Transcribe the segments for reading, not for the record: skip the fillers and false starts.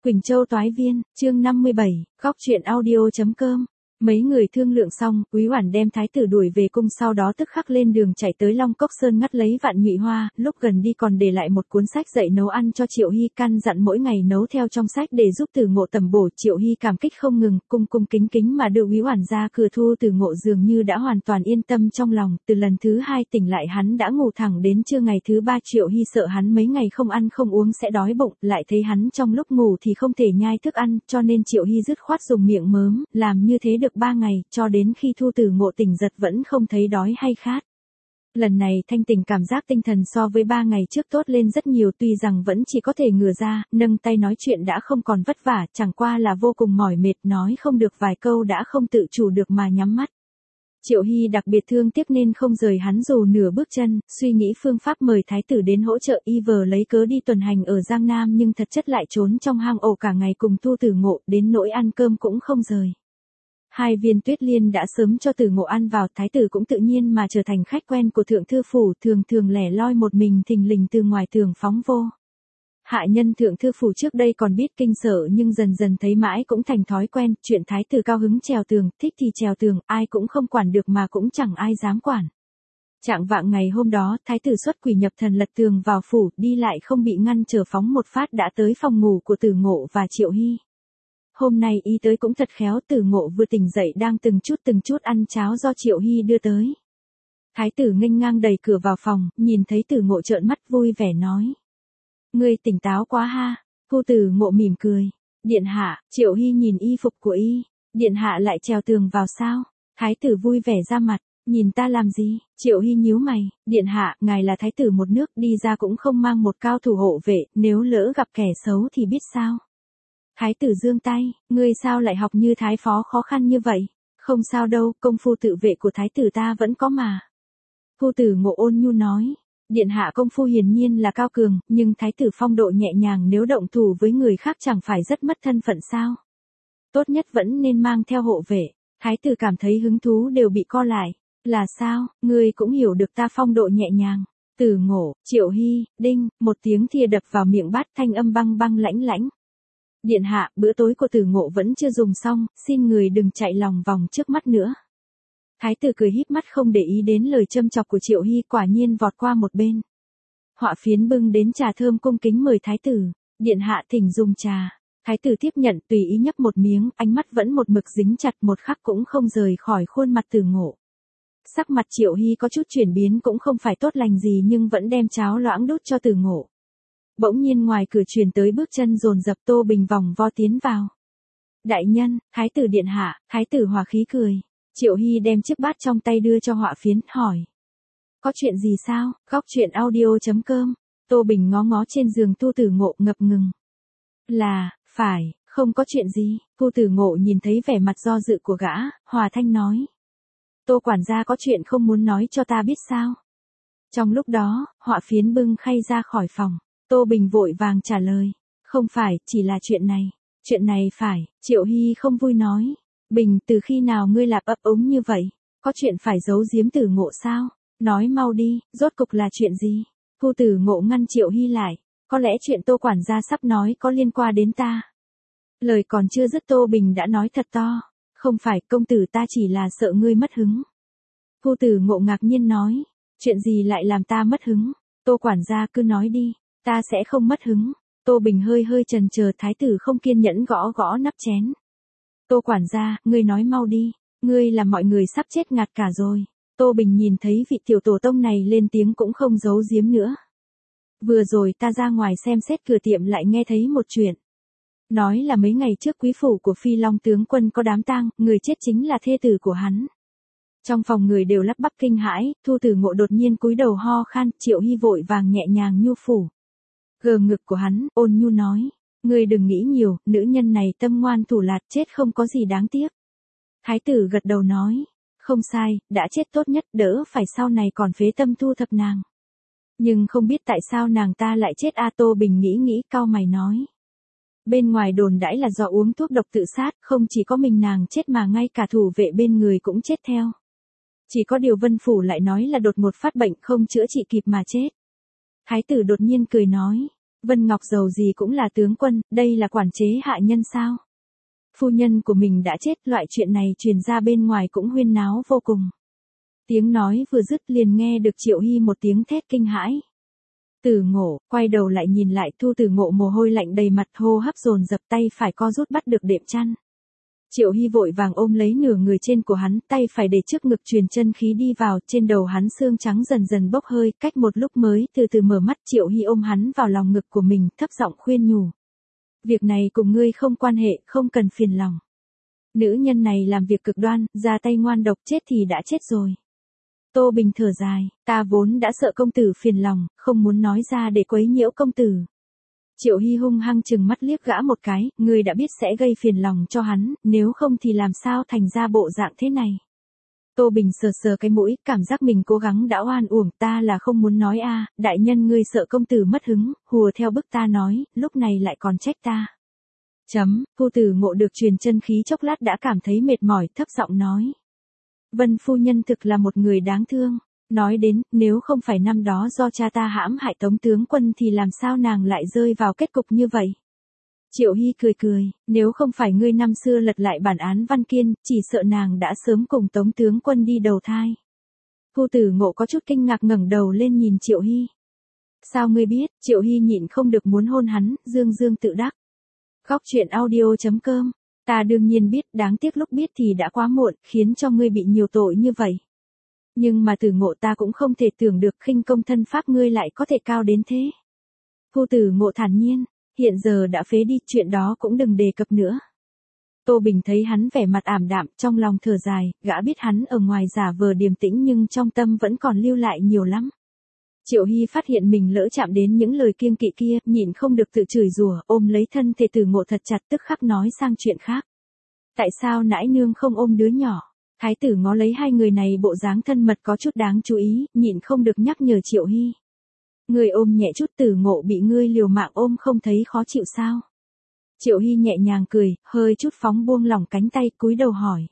Quỳnh Châu Toái Viên, chương 57, góc truyện audio.com. Mấy người thương lượng xong, Quý Oản đem thái tử đuổi về cung, sau đó tức khắc lên đường chạy tới Long Cốc Sơn ngắt lấy Vạn Nhụy Hoa, lúc gần đi còn để lại một cuốn sách dạy nấu ăn cho Triệu Hy, căn dặn mỗi ngày nấu theo trong sách để giúp Tử Ngộ tầm bổ. Triệu Hy cảm kích không ngừng, cung cung kính kính mà đưa Quý Oản ra cửa. Thu Tử Ngộ dường như đã hoàn toàn yên tâm trong lòng, từ lần thứ 2 tỉnh lại hắn đã ngủ thẳng đến trưa ngày thứ 3. Triệu Hy sợ hắn mấy ngày không ăn không uống sẽ đói bụng, lại thấy hắn trong lúc ngủ thì không thể nhai thức ăn, cho nên Triệu Hy dứt khoát dùng miệng mớm, làm như thế được 3 ngày, cho đến khi Thu Tử Ngộ tỉnh giật vẫn không thấy đói hay khát. Lần này thanh tỉnh, cảm giác tinh thần so với 3 ngày trước tốt lên rất nhiều, tuy rằng vẫn chỉ có thể ngửa ra, nâng tay nói chuyện đã không còn vất vả, chẳng qua là vô cùng mỏi mệt, nói không được vài câu đã không tự chủ được mà nhắm mắt. Triệu Hy đặc biệt thương tiếc nên không rời hắn dù nửa bước chân, suy nghĩ phương pháp mời thái tử đến hỗ trợ, y vờ lấy cớ đi tuần hành ở Giang Nam nhưng thật chất lại trốn trong hang ổ cả ngày cùng Thu Tử Ngộ, đến nỗi ăn cơm cũng không rời. 2 viên tuyết liên đã sớm cho Tử Ngộ ăn vào, thái tử cũng tự nhiên mà trở thành khách quen của thượng thư phủ, thường thường lẻ loi một mình thình lình từ ngoài tường phóng vô. Hạ nhân thượng thư phủ trước đây còn biết kinh sợ nhưng dần dần thấy mãi cũng thành thói quen, chuyện thái tử cao hứng trèo tường, thích thì trèo tường, ai cũng không quản được mà cũng chẳng ai dám quản. Trạng vạng ngày hôm đó, thái tử xuất quỷ nhập thần lật tường vào phủ, đi lại không bị ngăn trở phóng một phát đã tới phòng ngủ của Tử Ngộ và Triệu Hy. Hôm nay y tới cũng thật khéo, Tử Ngộ vừa tỉnh dậy đang từng chút ăn cháo do Triệu Hy đưa tới. Thái tử nghênh ngang đẩy cửa vào phòng, nhìn thấy Tử Ngộ trợn mắt vui vẻ nói: "Ngươi tỉnh táo quá ha." Thu Tử Ngộ mỉm cười: "Điện hạ." Triệu Hy nhìn y phục của y: "Điện hạ lại trèo tường vào sao?" Thái tử vui vẻ ra mặt: "Nhìn ta làm gì?" Triệu Hy nhíu mày: "Điện hạ, ngài là thái tử một nước, đi ra cũng không mang một cao thủ hộ vệ, nếu lỡ gặp kẻ xấu thì biết sao?" Thái tử giương tay: "Ngươi sao lại học như thái phó khó khăn như vậy?" "Không sao đâu, công phu tự vệ của thái tử ta vẫn có mà." Thu Tử Ngộ ôn nhu nói: "Điện hạ công phu hiển nhiên là cao cường, nhưng thái tử phong độ nhẹ nhàng, nếu động thủ với người khác chẳng phải rất mất thân phận sao? Tốt nhất vẫn nên mang theo hộ vệ." Thái tử cảm thấy hứng thú đều bị co lại: "Là sao, ngươi cũng hiểu được ta phong độ nhẹ nhàng?" Tử Ngộ, Triệu Hy, đinh, một tiếng thìa đập vào miệng bát, thanh âm băng băng lãnh lãnh: "Điện hạ, bữa tối của Tử Ngộ vẫn chưa dùng xong, xin người đừng chạy lòng vòng trước mắt nữa." Thái tử cười híp mắt không để ý đến lời châm chọc của Triệu Hy, quả nhiên vọt qua một bên. Họa phiến bưng đến trà thơm cung kính mời thái tử: "Điện hạ thỉnh dùng trà." Thái tử tiếp nhận tùy ý nhấp một miếng, ánh mắt vẫn một mực dính chặt, một khắc cũng không rời khỏi khuôn mặt Tử Ngộ. Sắc mặt Triệu Hy có chút chuyển biến, cũng không phải tốt lành gì nhưng vẫn đem cháo loãng đút cho Tử Ngộ. Bỗng nhiên ngoài cửa truyền tới bước chân dồn dập, Tô Bình vòng vo tiến vào. "Đại nhân, thái tử điện hạ." Thái tử hòa khí cười. Triệu Hy đem chiếc bát trong tay đưa cho họa phiến, hỏi: "Có chuyện gì sao?" Góc truyện audio.com. Tô Bình ngó ngó trên giường Thu Tử Ngộ, ngập ngừng: Phải, không có chuyện gì." Thu Tử Ngộ nhìn thấy vẻ mặt do dự của gã, hòa thanh nói: "Tô quản gia có chuyện không muốn nói cho ta biết sao?" Trong lúc đó, họa phiến bưng khay ra khỏi phòng. Tô Bình vội vàng trả lời: "Không phải, chỉ là chuyện này." "Chuyện này phải." Triệu Hy không vui nói: "Bình, từ khi nào ngươi lạp ấp úng như vậy? Có chuyện phải giấu giếm Tử Ngộ sao? Nói mau đi, rốt cục là chuyện gì?" Thu Tử Ngộ ngăn Triệu Hy lại: "Có lẽ chuyện Tô quản gia sắp nói có liên quan đến ta." Lời còn chưa dứt Tô Bình đã nói thật to: "Không phải, công tử, ta chỉ là sợ ngươi mất hứng." Thu Tử Ngộ ngạc nhiên nói: "Chuyện gì lại làm ta mất hứng?" "Tô quản gia cứ nói đi, ta sẽ không mất hứng." Tô Bình hơi chần chờ, thái tử không kiên nhẫn gõ gõ nắp chén: "Tô quản gia, ngươi nói mau đi, ngươi làm mọi người sắp chết ngạt cả rồi." Tô Bình nhìn thấy vị tiểu tổ tông này lên tiếng cũng không giấu giếm nữa: "Vừa rồi ta ra ngoài xem xét cửa tiệm lại nghe thấy một chuyện. Nói là mấy ngày trước quý phủ của Phi Long tướng quân có đám tang, người chết chính là thê tử của hắn." Trong phòng người đều lắp bắp kinh hãi, Thu Tử Ngộ đột nhiên cúi đầu ho khan, Triệu Hy vội vàng nhẹ nhàng nhu phủ gờ ngực của hắn, ôn nhu nói: "Ngươi đừng nghĩ nhiều, nữ nhân này tâm ngoan thủ lạt, chết không có gì đáng tiếc." Thái tử gật đầu nói: "Không sai, đã chết tốt nhất, đỡ phải sau này còn phế tâm thu thập nàng. Nhưng không biết tại sao nàng ta lại chết a." Tô Bình nghĩ cau mày nói: "Bên ngoài đồn đãi là do uống thuốc độc tự sát, không chỉ có mình nàng chết mà ngay cả thủ vệ bên người cũng chết theo. Chỉ có điều Vân Phủ lại nói là đột ngột phát bệnh không chữa trị kịp mà chết." Thái tử đột nhiên cười nói: Vân Ngọc dầu gì cũng là tướng quân, đây là quản chế hạ nhân sao? Phu nhân của mình đã chết, loại chuyện này truyền ra bên ngoài cũng huyên náo vô cùng. Tiếng nói vừa dứt liền nghe được Triệu Hy một tiếng thét kinh hãi. Tử Ngộ, quay đầu lại nhìn lại, Thu Tử Ngộ mồ hôi lạnh đầy mặt, hô hấp dồn dập, tay phải co rút bắt được đệm chăn. Triệu Hy vội vàng ôm lấy nửa người trên của hắn, tay phải để trước ngực truyền chân khí đi vào, trên đầu hắn xương trắng dần dần bốc hơi, cách một lúc mới từ từ mở mắt. Triệu Hy ôm hắn vào lòng ngực của mình, thấp giọng khuyên nhủ. Việc này cùng ngươi không quan hệ, không cần phiền lòng. Nữ nhân này làm việc cực đoan, ra tay ngoan độc, chết thì đã chết rồi. Tô Bình thở dài, ta vốn đã sợ công tử phiền lòng, không muốn nói ra để quấy nhiễu công tử. Triệu Hy hung hăng chừng mắt liếc gã một cái, ngươi đã biết sẽ gây phiền lòng cho hắn, nếu không thì làm sao thành ra bộ dạng thế này. Tô Bình sờ sờ cái mũi, cảm giác mình cố gắng đã oan uổng, ta là không muốn nói a, đại nhân ngươi sợ công tử mất hứng, hùa theo bức ta nói, lúc này lại còn trách ta. Thu Tử Ngộ được truyền chân khí chốc lát đã cảm thấy mệt mỏi, thấp giọng nói. Vân phu nhân thực là một người đáng thương. Nói đến, nếu không phải năm đó do cha ta hãm hại Tống tướng quân thì làm sao nàng lại rơi vào kết cục như vậy? Triệu Hy cười cười, nếu không phải ngươi năm xưa lật lại bản án Văn Kiên, chỉ sợ nàng đã sớm cùng Tống tướng quân đi đầu thai. Thu Tử Ngộ có chút kinh ngạc ngẩng đầu lên nhìn Triệu Hy. Sao ngươi biết? Triệu Hy nhịn không được muốn hôn hắn, dương dương tự đắc. Góc truyện audio.com. Ta đương nhiên biết, đáng tiếc lúc biết thì đã quá muộn, khiến cho ngươi bị nhiều tội như vậy. Nhưng mà Tử Ngộ ta cũng không thể tưởng được khinh công thân pháp ngươi lại có thể cao đến thế. Thu Tử Ngộ thản nhiên, hiện giờ đã phế đi, chuyện đó cũng đừng đề cập nữa. Tô Bình thấy hắn vẻ mặt ảm đạm, trong lòng thở dài, gã biết hắn ở ngoài giả vờ điềm tĩnh nhưng trong tâm vẫn còn lưu lại nhiều lắm. Triệu Hy phát hiện mình lỡ chạm đến những lời kiêng kỵ kia, nhịn không được tự chửi rủa, ôm lấy thân thể Tử Ngộ thật chặt, tức khắc nói sang chuyện khác. Tại sao nãi nương không ôm đứa nhỏ? Thái tử ngó lấy hai người này bộ dáng thân mật có chút đáng chú ý, nhịn không được nhắc nhở Triệu Hy. Người ôm nhẹ chút, Tử Ngộ bị ngươi liều mạng ôm không thấy khó chịu sao? Triệu Hy nhẹ nhàng cười, hơi chút phóng buông lỏng cánh tay, cúi đầu hỏi.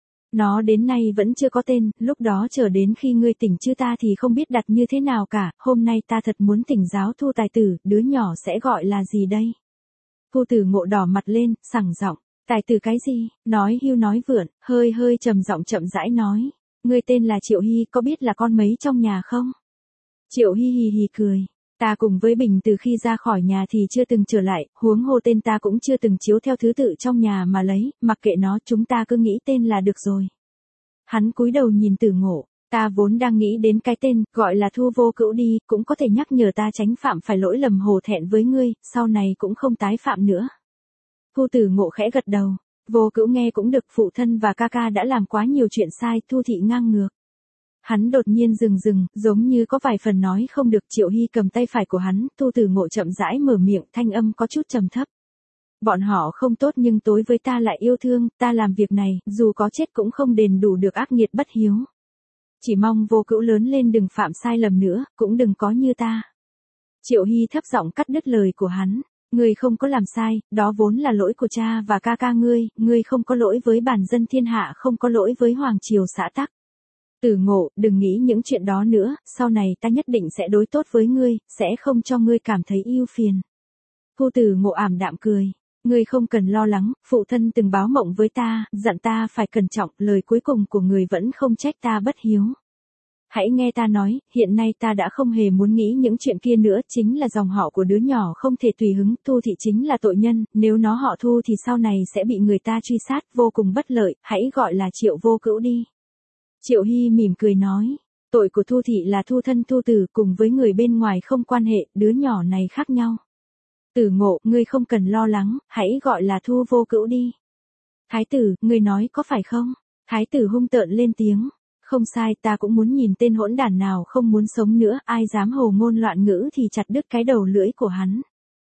Nó đến nay vẫn chưa có tên, lúc đó chờ đến khi ngươi tỉnh chứ ta thì không biết đặt như thế nào cả, hôm nay ta thật muốn tỉnh giáo Thu tài tử, đứa nhỏ sẽ gọi là gì đây? Thu Tử Ngộ đỏ mặt lên, sẳng giọng. Tài tử cái gì? Nói hưu nói vượn, hơi trầm giọng chậm rãi nói. Ngươi tên là Triệu Hy, có biết là con mấy trong nhà không? Triệu Hy hì hì cười. Ta cùng với Bình từ khi ra khỏi nhà thì chưa từng trở lại, huống hồ tên ta cũng chưa từng chiếu theo thứ tự trong nhà mà lấy, mặc kệ nó, chúng ta cứ nghĩ tên là được rồi. Hắn cúi đầu nhìn Tử Ngộ, ta vốn đang nghĩ đến cái tên, gọi là Thu Vô Cữu đi, cũng có thể nhắc nhở ta tránh phạm phải lỗi lầm hổ thẹn với ngươi, sau này cũng không tái phạm nữa. Thu Tử Ngộ khẽ gật đầu, Vô Cữu nghe cũng được, phụ thân và ca ca đã làm quá nhiều chuyện sai, Thu thị ngang ngược. Hắn đột nhiên dừng, giống như có vài phần nói không được. Triệu Hy cầm tay phải của hắn, Thu Tử Ngộ chậm rãi mở miệng, thanh âm có chút trầm thấp. Bọn họ không tốt nhưng tối với ta lại yêu thương, ta làm việc này, dù có chết cũng không đền đủ được ác nghiệt bất hiếu. Chỉ mong Vô Cữu lớn lên đừng phạm sai lầm nữa, cũng đừng có như ta. Triệu Hy thấp giọng cắt đứt lời của hắn. Ngươi không có làm sai, đó vốn là lỗi của cha và ca ca ngươi không có lỗi với bản dân thiên hạ, không có lỗi với hoàng triều xã tắc. Tử Ngộ, đừng nghĩ những chuyện đó nữa, sau này ta nhất định sẽ đối tốt với ngươi, sẽ không cho ngươi cảm thấy ưu phiền. Thu Tử Ngộ ảm đạm cười. Ngươi không cần lo lắng, phụ thân từng báo mộng với ta, dặn ta phải cẩn trọng, lời cuối cùng của người vẫn không trách ta bất hiếu. Hãy nghe ta nói, hiện nay ta đã không hề muốn nghĩ những chuyện kia nữa, chính là dòng họ của đứa nhỏ không thể tùy hứng, Thu thị chính là tội nhân, nếu nó họ Thu thì sau này sẽ bị người ta truy sát, vô cùng bất lợi, hãy gọi là Triệu Vô Cữu đi. Triệu Hy mỉm cười nói, tội của Thu thị là thu thân thu tử, cùng với người bên ngoài không quan hệ, đứa nhỏ này khác nhau. Tử Ngộ, ngươi không cần lo lắng, hãy gọi là Thu Vô Cữu đi. Thái tử, ngươi nói có phải không? Thái tử hung tợn lên tiếng. Không sai, ta cũng muốn nhìn tên hỗn đản nào không muốn sống nữa, ai dám hồ ngôn loạn ngữ thì chặt đứt cái đầu lưỡi của hắn.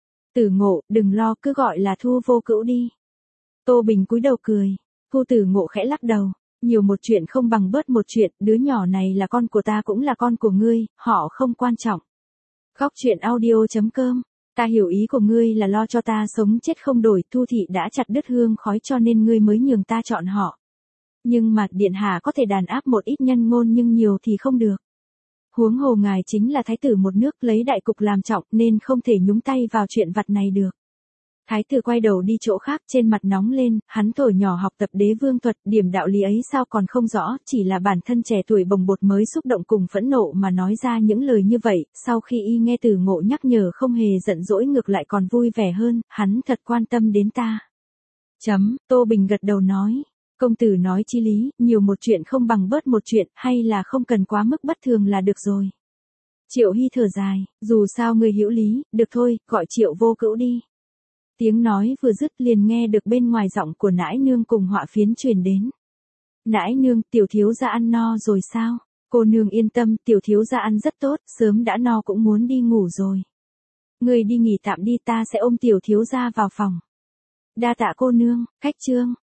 Tử Ngộ, đừng lo, cứ gọi là Thu Vô Cữu đi. Tô Bình cúi đầu cười. Thu Tử Ngộ khẽ lắc đầu. Nhiều một chuyện không bằng bớt một chuyện, đứa nhỏ này là con của ta cũng là con của ngươi, họ không quan trọng. Góc truyện audio.com. Ta hiểu ý của ngươi là lo cho ta sống chết không đổi, Thu thị đã chặt đứt hương khói cho nên ngươi mới nhường ta chọn họ. Nhưng mà, điện hạ có thể đàn áp một ít nhân ngôn nhưng nhiều thì không được. Huống hồ ngài chính là thái tử một nước lấy đại cục làm trọng nên không thể nhúng tay vào chuyện vặt này được. Thái tử quay đầu đi chỗ khác, trên mặt nóng lên, hắn thổi nhỏ học tập đế vương thuật, điểm đạo lý ấy sao còn không rõ, chỉ là bản thân trẻ tuổi bồng bột mới xúc động cùng phẫn nộ mà nói ra những lời như vậy, sau khi y nghe Từ Ngộ nhắc nhở không hề giận dỗi ngược lại còn vui vẻ hơn, hắn thật quan tâm đến ta. Tô Bình gật đầu nói, công tử nói chí lý, nhiều một chuyện không bằng bớt một chuyện, hay là không cần quá mức bất thường là được rồi. Triệu Hy thở dài, dù sao người hữu lý, được thôi, gọi Triệu Vô Cữu đi. Tiếng nói vừa dứt liền nghe được bên ngoài giọng của nãi nương cùng Họa Phiến truyền đến. Nãi nương, tiểu thiếu gia ăn no rồi sao? Cô nương yên tâm, tiểu thiếu gia ăn rất tốt, sớm đã no cũng muốn đi ngủ rồi. Người đi nghỉ tạm đi, ta sẽ ôm tiểu thiếu gia vào phòng. Đa tạ cô nương, khách trương.